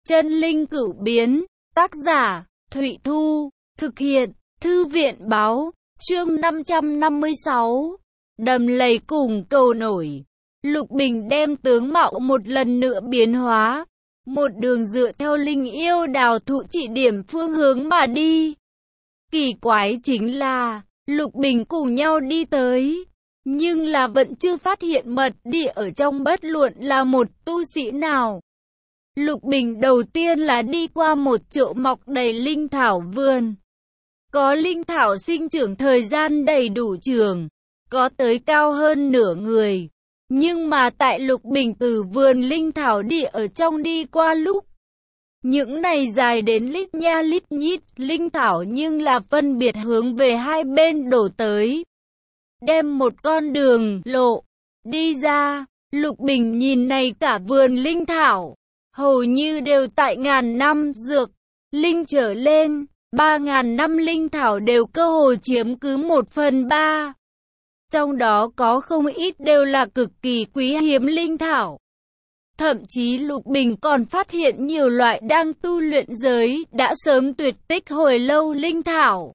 Chân linh cửu biến, tác giả, Thụy Thu, thực hiện, Thư viện báo, chương 556, đầm lầy cùng cầu nổi. Lục Bình đem tướng mạo một lần nữa biến hóa, một đường dựa theo linh yêu đào thụ chỉ điểm phương hướng mà đi. Kỳ quái chính là, Lục Bình cùng nhau đi tới, nhưng là vẫn chưa phát hiện mật địa ở trong bất luận là một tu sĩ nào. Lục Bình đầu tiên là đi qua một chỗ mọc đầy linh thảo vườn. Có linh thảo sinh trưởng thời gian đầy đủ trường, có tới cao hơn nửa người. Nhưng mà tại Lục Bình từ vườn linh thảo địa ở trong đi qua lúc, những này dài đến lít nha lít nhít linh thảo nhưng là phân biệt hướng về hai bên đổ tới. Đem một con đường lộ đi ra, Lục Bình nhìn này cả vườn linh thảo, hầu như đều tại ngàn năm dược linh trở lên, 3.000 năm linh thảo đều cơ hồ chiếm cứ 1/3. Trong đó có không ít đều là cực kỳ quý hiếm linh thảo. Thậm chí Lục Bình còn phát hiện nhiều loại đang tu luyện giới đã sớm tuyệt tích hồi lâu linh thảo.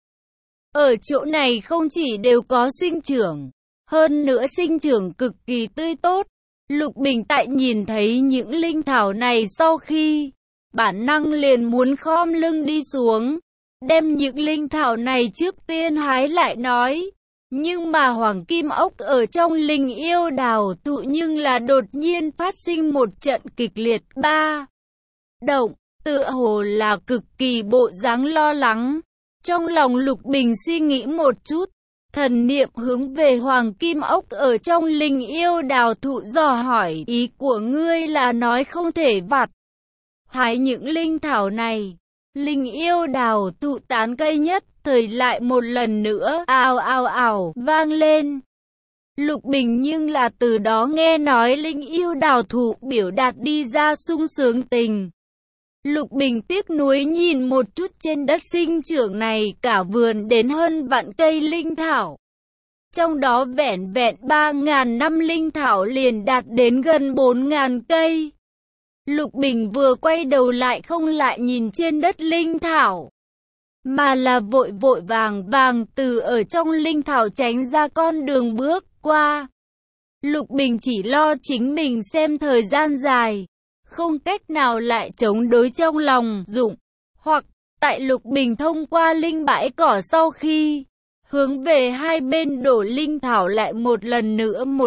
Ở chỗ này không chỉ đều có sinh trưởng, hơn nữa sinh trưởng cực kỳ tươi tốt. Lục Bình tại nhìn thấy những linh thảo này sau khi, bản năng liền muốn khom lưng đi xuống, đem những linh thảo này trước tiên hái lại nói. Nhưng mà Hoàng Kim Ốc ở trong linh yêu đào thụ nhưng là đột nhiên phát sinh một trận kịch liệt ba động, tựa hồ là cực kỳ bộ dáng lo lắng. Trong lòng Lục Bình suy nghĩ một chút, thần niệm hướng về Hoàng Kim Ốc ở trong linh yêu đào thụ dò hỏi, ý của ngươi là nói không thể vặt hái những linh thảo này. Linh yêu đào thụ tán cây nhất thời lại một lần nữa ào ào ào vang lên. Lục Bình nhưng là từ đó nghe nói linh yêu đào thụ biểu đạt đi ra sung sướng tình. Lục Bình tiếc nuối nhìn một chút trên đất sinh trưởng này cả vườn đến hơn vạn cây linh thảo. Trong đó vẻn vẹn 3.000 năm linh thảo liền đạt đến gần 4.000 cây. Lục Bình vừa quay đầu lại không lại nhìn trên đất linh thảo, mà là vội vội vàng vàng từ ở trong linh thảo tránh ra con đường bước qua. Lục Bình chỉ lo chính mình xem thời gian dài, không cách nào lại chống đối trong lòng dụng, hoặc tại Lục Bình thông qua linh bãi cỏ sau khi hướng về hai bên đổ linh thảo lại một lần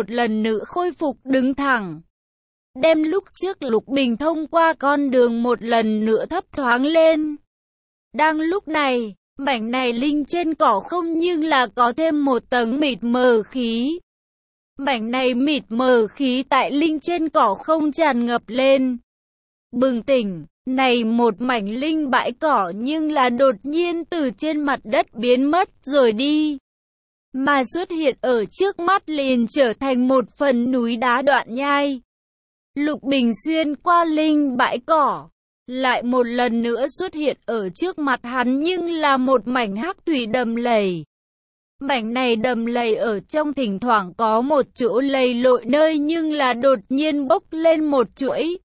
nữa khôi phục đứng thẳng. Đem lúc trước Lục Bình thông qua con đường một lần nữa thấp thoáng lên. Đang lúc này, mảnh này linh trên cỏ không nhưng là có thêm một tầng mịt mờ khí. Mảnh này mịt mờ khí tại linh trên cỏ không tràn ngập lên. Bừng tỉnh, này một mảnh linh bãi cỏ nhưng là đột nhiên từ trên mặt đất biến mất rồi đi. Mà xuất hiện ở trước mắt liền trở thành một phần núi đá đoạn nhai. Lục Bình xuyên qua linh bãi cỏ, lại một lần nữa xuất hiện ở trước mặt hắn nhưng là một mảnh hắc thủy đầm lầy. Mảnh này đầm lầy ở trong thỉnh thoảng có một chỗ lầy lội nơi nhưng là đột nhiên bốc lên một chuỗi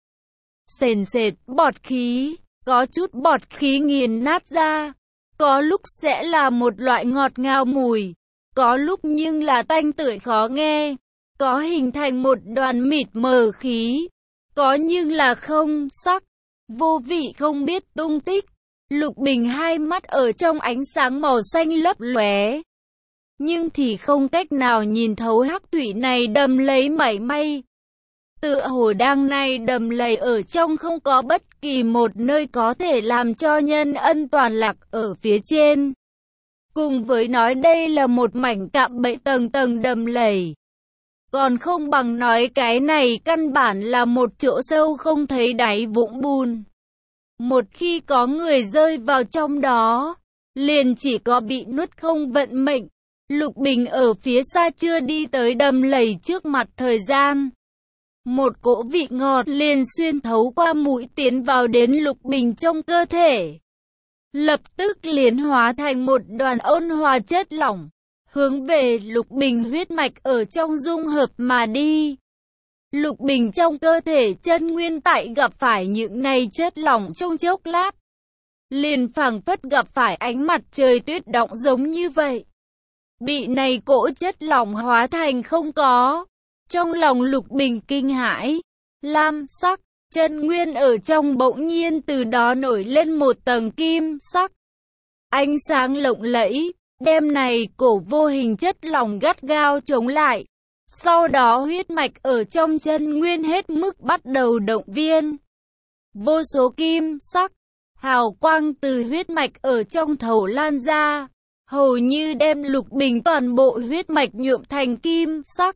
sền sệt bọt khí, có chút bọt khí nghiền nát ra, có lúc sẽ là một loại ngọt ngào mùi, có lúc nhưng là tanh tưởi khó nghe, có hình thành một đoàn mịt mờ khí, có nhưng là không sắc, vô vị không biết tung tích. Lục Bình hai mắt ở trong ánh sáng màu xanh lấp lóe, nhưng thì không cách nào nhìn thấu hắc thủy này đầm lầy mảy may. Tựa hồ đang này đầm lầy ở trong không có bất kỳ một nơi có thể làm cho nhân ân toàn lạc ở phía trên. Cùng với nói đây là một mảnh cạm bẫy tầng tầng đầm lầy, còn không bằng nói cái này căn bản là một chỗ sâu không thấy đáy vũng bùn. Một khi có người rơi vào trong đó, liền chỉ có bị nuốt không vận mệnh. Lục Bình ở phía xa chưa đi tới đầm lầy trước mặt thời gian. Một cỗ vị ngọt liền xuyên thấu qua mũi tiến vào đến Lục Bình trong cơ thể. Lập tức liền hóa thành một đoàn ôn hòa chất lỏng, hướng về Lục Bình huyết mạch ở trong dung hợp mà đi. Lục bình trong cơ thể chân nguyên tại gặp phải những này chất lỏng trong chốc lát, liền phảng phất gặp phải ánh mặt trời tuyết động giống như vậy. Bị này cỗ chất lỏng hóa thành không có. Trong lòng Lục Bình kinh hãi, lam sắc, chân nguyên ở trong bỗng nhiên từ đó nổi lên một tầng kim sắc. Ánh sáng lộng lẫy, đem này cổ vô hình chất lỏng gắt gao chống lại. Sau đó huyết mạch ở trong chân nguyên hết mức bắt đầu động viên. Vô số kim sắc, hào quang từ huyết mạch ở trong thấu lan ra, hầu như đem Lục Bình toàn bộ huyết mạch nhuộm thành kim sắc.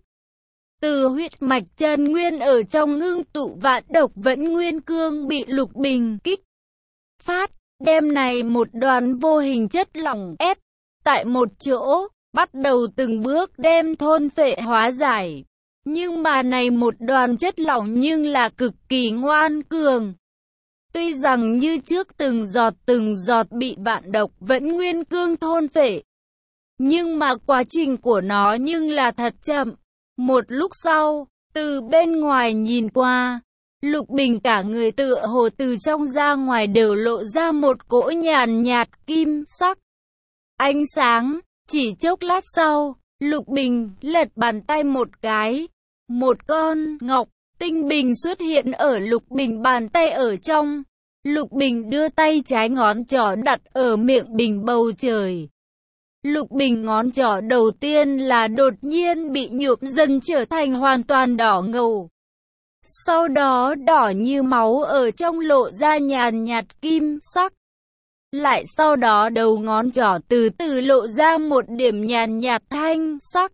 Từ huyết mạch chân nguyên ở trong ngưng tụ vạn độc vẫn nguyên cương bị Lục Bình kích phát, đem này một đoàn vô hình chất lỏng ép tại một chỗ, bắt đầu từng bước đem thôn phệ hóa giải. Nhưng mà này một đoàn chất lỏng nhưng là cực kỳ ngoan cường. Tuy rằng như trước từng giọt bị vạn độc vẫn nguyên cương thôn phệ, nhưng mà quá trình của nó nhưng là thật chậm. Một lúc sau, từ bên ngoài nhìn qua, Lục Bình cả người tựa hồ từ trong ra ngoài đều lộ ra một cỗ nhàn nhạt kim sắc ánh sáng. Chỉ chốc lát sau, Lục Bình lật bàn tay một cái, một con ngọc tinh bình xuất hiện ở Lục Bình bàn tay ở trong. Lục Bình đưa tay trái ngón trỏ đặt ở miệng bình bầu trời. Lục Bình ngón trỏ đầu tiên là đột nhiên bị nhuộm dần trở thành hoàn toàn đỏ ngầu. Sau đó đỏ như máu ở trong lộ ra nhàn nhạt kim sắc. Lại sau đó đầu ngón trỏ từ từ lộ ra một điểm nhàn nhạt thanh sắc.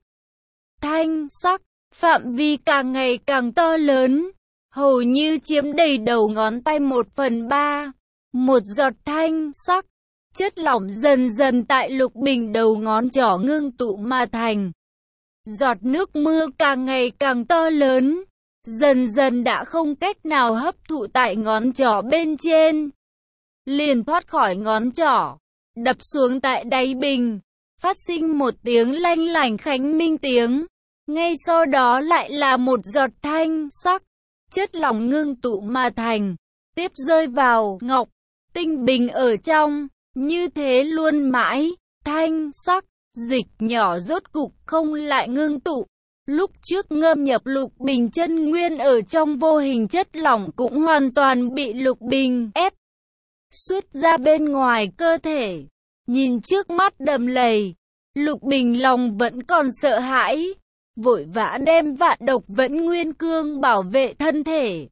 Thanh sắc, phạm vi càng ngày càng to lớn, hầu như chiếm đầy đầu ngón tay 1/3. Một giọt thanh sắc chất lỏng dần dần tại Lục Bình đầu ngón trỏ ngưng tụ mà thành. Giọt nước mưa càng ngày càng to lớn, dần dần đã không cách nào hấp thụ tại ngón trỏ bên trên, liền thoát khỏi ngón trỏ, đập xuống tại đáy bình, phát sinh một tiếng lanh lảnh khánh minh tiếng. Ngay sau đó lại là một giọt thanh sắc chất lỏng ngưng tụ mà thành, tiếp rơi vào ngọc tinh bình ở trong. Như thế luôn mãi, thanh sắc dịch nhỏ rốt cục không lại ngưng tụ. Lúc trước ngâm nhập Lục Bình chân nguyên ở trong vô hình chất lỏng cũng hoàn toàn bị Lục Bình ép xuất ra bên ngoài cơ thể. Nhìn trước mắt đầm lầy, Lục Bình lòng vẫn còn sợ hãi, vội vã đem vạn độc vẫn nguyên cương bảo vệ thân thể,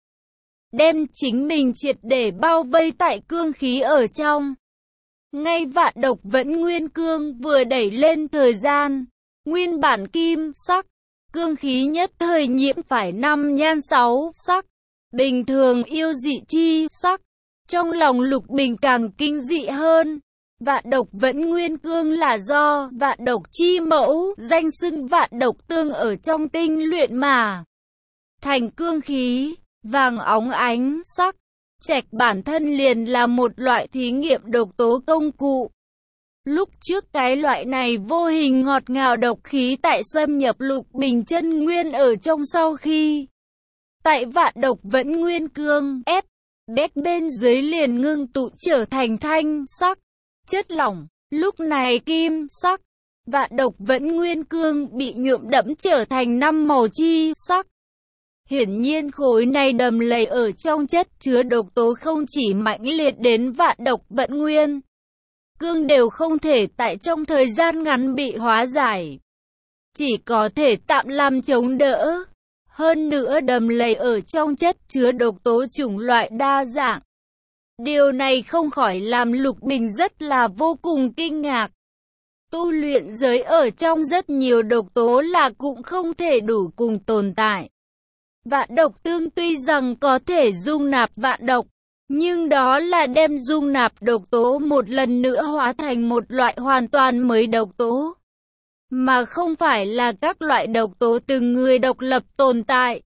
đem chính mình triệt để bao vây tại cương khí ở trong. Ngay vạn độc vẫn nguyên cương vừa đẩy lên thời gian, nguyên bản kim sắc cương khí nhất thời nhiễm phải 5 nhan 6 sắc, bình thường yêu dị chi sắc. Trong lòng Lục Bình càng kinh dị hơn. Vạn độc vẫn nguyên cương là do vạn độc chi mẫu danh xưng vạn độc tương ở trong tinh luyện mà thành cương khí, vàng óng ánh sắc. Trạch bản thân liền là một loại thí nghiệm độc tố công cụ. Lúc trước cái loại này vô hình ngọt ngào độc khí tại xâm nhập Lục Bình chân nguyên ở trong sau khi tại vạn độc vẫn nguyên cương ép đét bên dưới liền ngưng tụ trở thành thanh sắc chất lỏng. Lúc này kim sắc vạn độc vẫn nguyên cương bị nhuộm đẫm trở thành 5 màu chi sắc. Hiển nhiên khối này đầm lầy ở trong chất chứa độc tố không chỉ mãnh liệt đến vạn độc vẫn nguyên cương đều không thể tại trong thời gian ngắn bị hóa giải, chỉ có thể tạm làm chống đỡ. Hơn nữa đầm lầy ở trong chất chứa độc tố chủng loại đa dạng. Điều này không khỏi làm Lục Bình rất là vô cùng kinh ngạc. Tu luyện giới ở trong rất nhiều độc tố là cũng không thể đủ cùng tồn tại. Vạn độc tương tuy rằng có thể dung nạp vạn độc, nhưng đó là đem dung nạp độc tố một lần nữa hóa thành một loại hoàn toàn mới độc tố, mà không phải là các loại độc tố từng người độc lập tồn tại,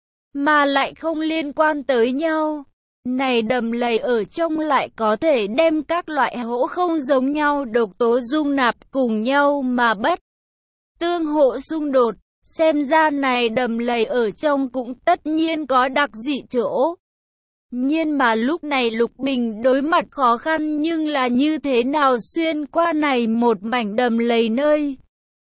mà lại không liên quan tới nhau. Này đầm lầy ở trong lại có thể đem các loại hỗ không giống nhau độc tố dung nạp cùng nhau mà bất tương hỗ xung đột. Xem ra này đầm lầy ở trong cũng tất nhiên có đặc dị chỗ. Nhưng mà lúc này Lục Bình đối mặt khó khăn nhưng là như thế nào xuyên qua này một mảnh đầm lầy nơi.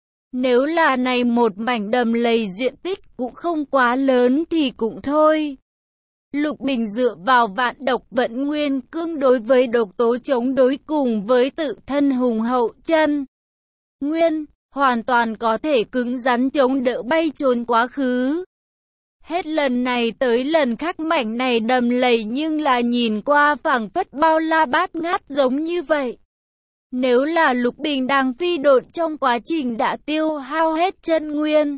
Nếu là này một mảnh đầm lầy diện tích cũng không quá lớn thì cũng thôi. Lục Bình dựa vào vạn độc vận nguyên cương đối với độc tố chống đối cùng với tự thân hùng hậu chân nguyên, hoàn toàn có thể cứng rắn chống đỡ bay trốn quá khứ. Hết lần này tới lần khác mảnh này đầm lầy nhưng là nhìn qua phảng phất bao la bát ngát giống như vậy. Nếu là Lục Bình đang phi độn trong quá trình đã tiêu hao hết chân nguyên,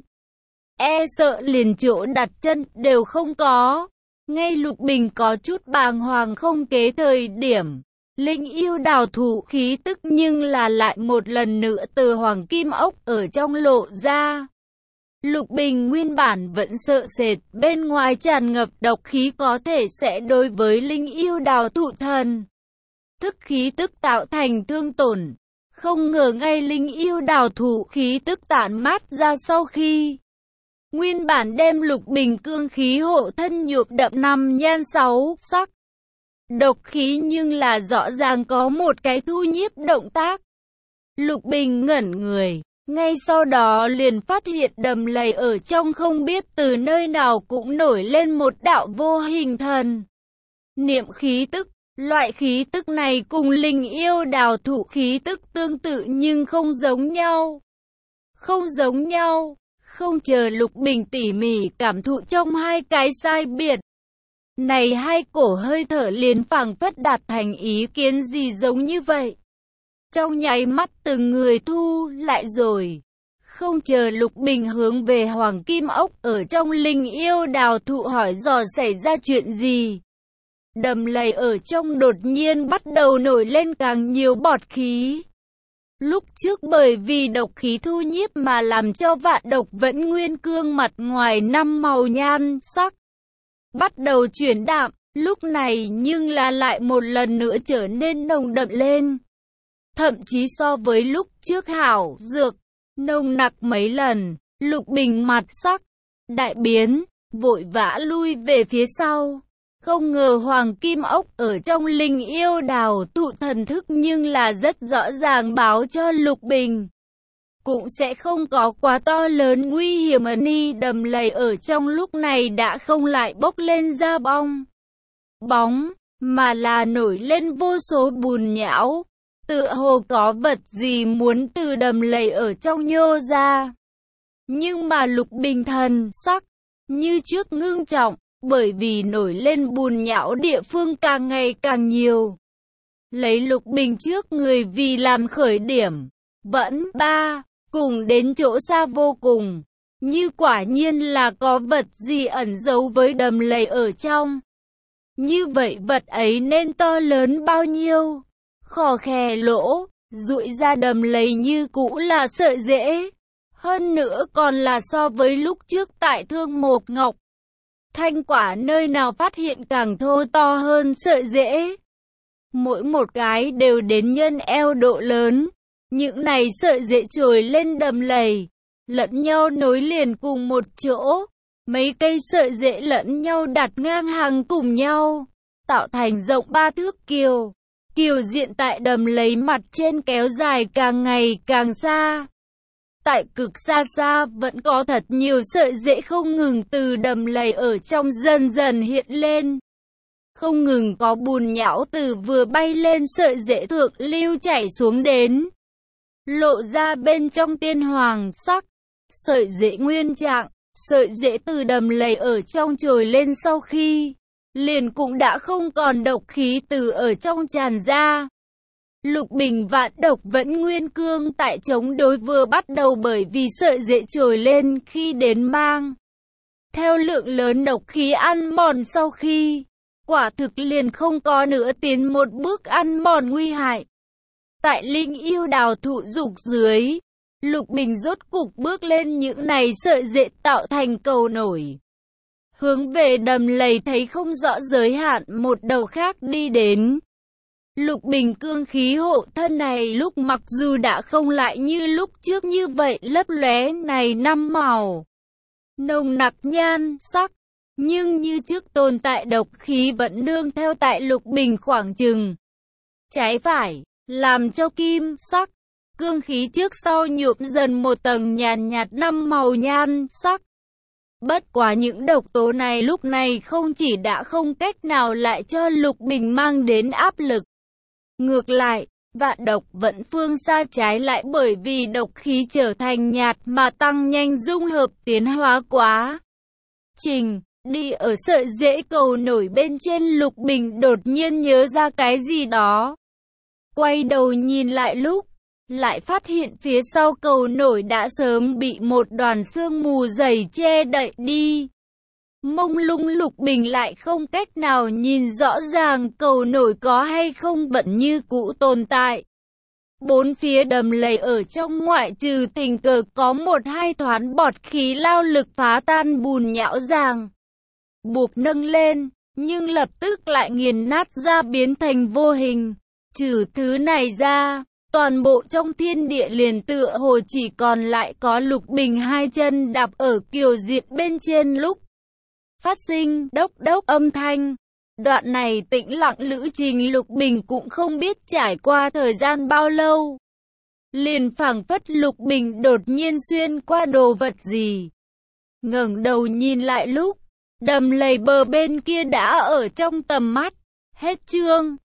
e sợ liền chỗ đặt chân đều không có. Ngay Lục Bình có chút bàng hoàng không kế thời điểm, linh yêu đào thủ khí tức nhưng là lại một lần nữa từ hoàng kim ốc ở trong lộ ra. Lục Bình nguyên bản vẫn sợ sệt, bên ngoài tràn ngập độc khí có thể sẽ đối với linh yêu đào thụ thần thức khí tức tạo thành thương tổn. Không ngờ ngay linh yêu đào thủ khí tức tản mát ra sau khi nguyên bản đem Lục Bình cương khí hộ thân nhuộm đậm năm nhan sáu sắc độc khí nhưng là rõ ràng có một cái thu nhiếp động tác. Lục Bình ngẩn người, ngay sau đó liền phát hiện đầm lầy ở trong không biết từ nơi nào cũng nổi lên một đạo vô hình thần niệm khí tức. Loại khí tức này cùng linh yêu đào thủ khí tức tương tự nhưng không giống nhau. Không giống nhau. Không chờ Lục Bình tỉ mỉ cảm thụ trong hai cái sai biệt này, hai cổ hơi thở liền phảng phất đạt thành ý kiến gì giống như vậy. Trong nháy mắt từng người thu lại rồi. Không chờ Lục Bình hướng về hoàng kim ốc ở trong linh yêu đào thụ hỏi dò xảy ra chuyện gì. Đầm lầy ở trong đột nhiên bắt đầu nổi lên càng nhiều bọt khí. Lúc trước bởi vì độc khí thu nhiếp mà làm cho vạn độc vẫn nguyên cương mặt ngoài năm màu nhan sắc bắt đầu chuyển đạm, lúc này nhưng là lại một lần nữa trở nên nồng đậm lên. Thậm chí so với lúc trước hảo dược, nồng nặc mấy lần. Lục Bình mặt sắc đại biến, vội vã lui về phía sau. Không ngờ hoàng kim ốc ở trong linh yêu đào tụ thần thức nhưng là rất rõ ràng báo cho Lục Bình cũng sẽ không có quá to lớn nguy hiểm. Ni đầm lầy ở trong lúc này đã không lại bốc lên ra bóng, mà là nổi lên vô số bùn nhão, tựa hồ có vật gì muốn từ đầm lầy ở trong nhô ra. Nhưng mà Lục Bình thần sắc như trước ngưng trọng, bởi vì nổi lên bùn nhão địa phương càng ngày càng nhiều. Lấy Lục Bình trước người vì làm khởi điểm, vẫn cùng đến chỗ xa vô cùng, như quả nhiên là có vật gì ẩn giấu với đầm lầy ở trong. Như vậy vật ấy nên to lớn bao nhiêu? Khò khè lỗ, rụi ra đầm lầy như cũ là sợi rễ. Hơn nữa còn là so với lúc trước tại Thương Mộc Ngọc Thanh quả nơi nào phát hiện càng thô to hơn sợi rễ. Mỗi một cái đều đến nhân eo độ lớn. Những này sợi rễ trồi lên đầm lầy, lẫn nhau nối liền cùng một chỗ. Mấy cây sợi rễ lẫn nhau đặt ngang hàng cùng nhau, tạo thành rộng 3 thước kiều. Kiều diện tại đầm lầy mặt trên kéo dài càng ngày càng xa. Tại cực xa xa vẫn có thật nhiều sợi rễ không ngừng từ đầm lầy ở trong dần dần hiện lên. Không ngừng có bùn nhão từ vừa bay lên sợi rễ thượng lưu chảy xuống đến. Lộ ra bên trong tiên hoàng sắc. Sợi rễ nguyên trạng, sợi rễ từ đầm lầy ở trong trồi lên sau khi liền cũng đã không còn độc khí từ ở trong tràn ra. Lục Bình vạn độc vẫn nguyên cương tại chống đối vừa bắt đầu bởi vì sợi rễ trồi lên khi đến mang theo lượng lớn độc khí ăn mòn sau khi quả thực liền không có nữa tiến một bước ăn mòn nguy hại. Tại linh yêu đào thụ dục dưới, Lục Bình rốt cục bước lên những này sợi rễ tạo thành cầu nổi. Hướng về đầm lầy thấy không rõ giới hạn một đầu khác đi đến. Lục Bình cương khí hộ thân này lúc mặc dù đã không lại như lúc trước như vậy lấp lóe này năm màu, nồng nặc nhan sắc, nhưng như trước tồn tại độc khí vẫn nương theo tại Lục Bình khoảng chừng trái phải, làm cho kim sắc, cương khí trước sau nhuộm dần một tầng nhàn nhạt năm màu nhan sắc. Bất quá những độc tố này lúc này không chỉ đã không cách nào lại cho Lục Bình mang đến áp lực. Ngược lại, vạn độc vẫn phương xa, trái lại bởi vì độc khí trở thành nhạt mà tăng nhanh dung hợp tiến hóa quá trình. Đi ở sợi rễ cầu nổi bên trên, Lục Bình đột nhiên nhớ ra cái gì đó. Quay đầu nhìn lại lúc, lại phát hiện phía sau cầu nổi đã sớm bị một đoàn sương mù dày che đậy đi. Mông lung, Lục Bình lại không cách nào nhìn rõ ràng cầu nổi có hay không vẫn như cũ tồn tại. Bốn phía đầm lầy ở trong ngoại trừ tình cờ có một hai thoáng bọt khí lao lực phá tan bùn nhão ràng buộc nâng lên, nhưng lập tức lại nghiền nát ra biến thành vô hình. Trừ thứ này ra, toàn bộ trong thiên địa liền tựa hồ chỉ còn lại có Lục Bình hai chân đạp ở kiều diệt bên trên lúc phát sinh đốc đốc âm thanh. Đoạn này tĩnh lặng lữ trình Lục Bình cũng không biết trải qua thời gian bao lâu. Liền phảng phất Lục Bình đột nhiên xuyên qua đồ vật gì. Ngẩng đầu nhìn lại lúc, đầm lầy bờ bên kia đã ở trong tầm mắt. Hết chương.